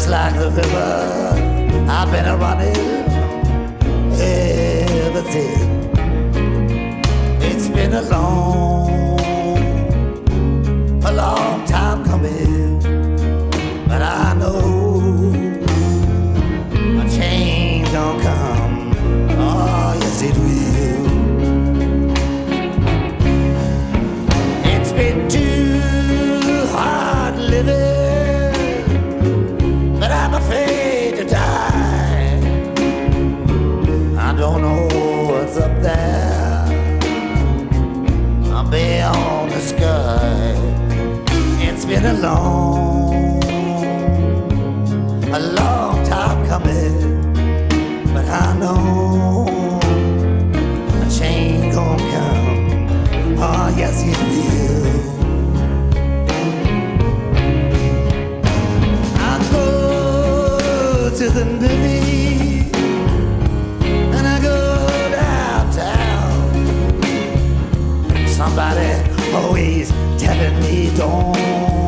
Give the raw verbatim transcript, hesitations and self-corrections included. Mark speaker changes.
Speaker 1: like the river I've been a running ever since. It's been a long, a long time coming, but I know a change gonna come. Oh yes it will. It's been too hard living, but I'm afraid to die. I don't know what's up there beyond the sky. It's been a long, a long time coming, but I know a change gonna come. Oh yes it will. I go to the movie and I go downtown. Somebody always telling me don't